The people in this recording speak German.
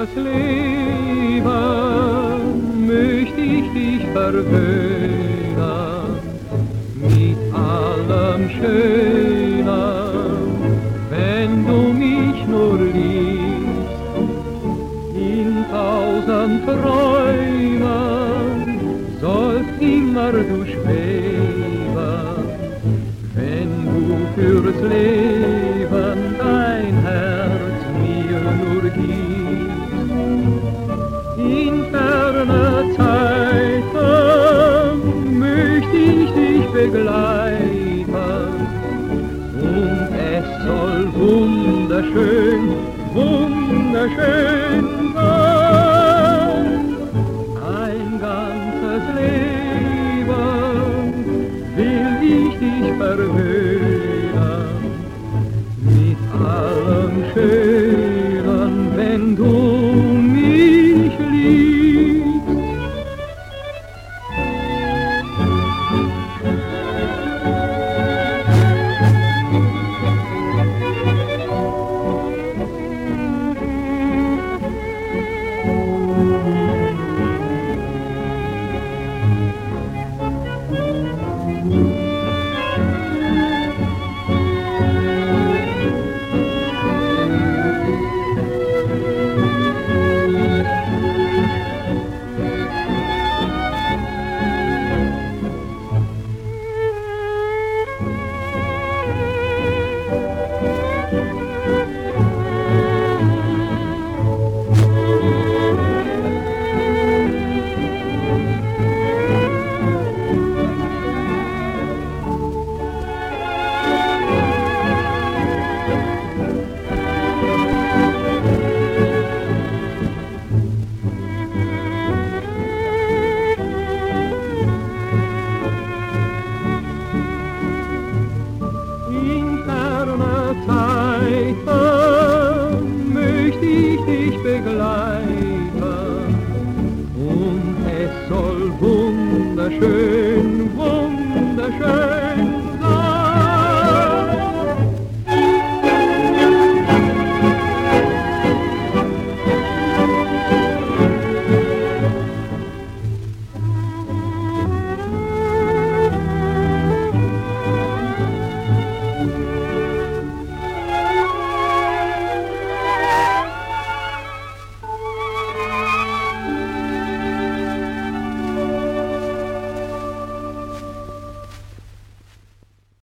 Leben möchte ich dich verwöhnen mit allem Schönen, wenn du mich nur liebst. In 1000 Träumen sollst immer du schweben, wenn du fürs Leben dein Herz mir nur gibst. In ferne Zeiten möchte ich dich begleiten und es soll wunderschön, wunderschön sein. Ein ganzes Leben will ich dich verwöhnen mit allem Schönen, wenn du mich liebst. Zeiten möchte ich dich begleiten und es soll wunderschön, wunderschön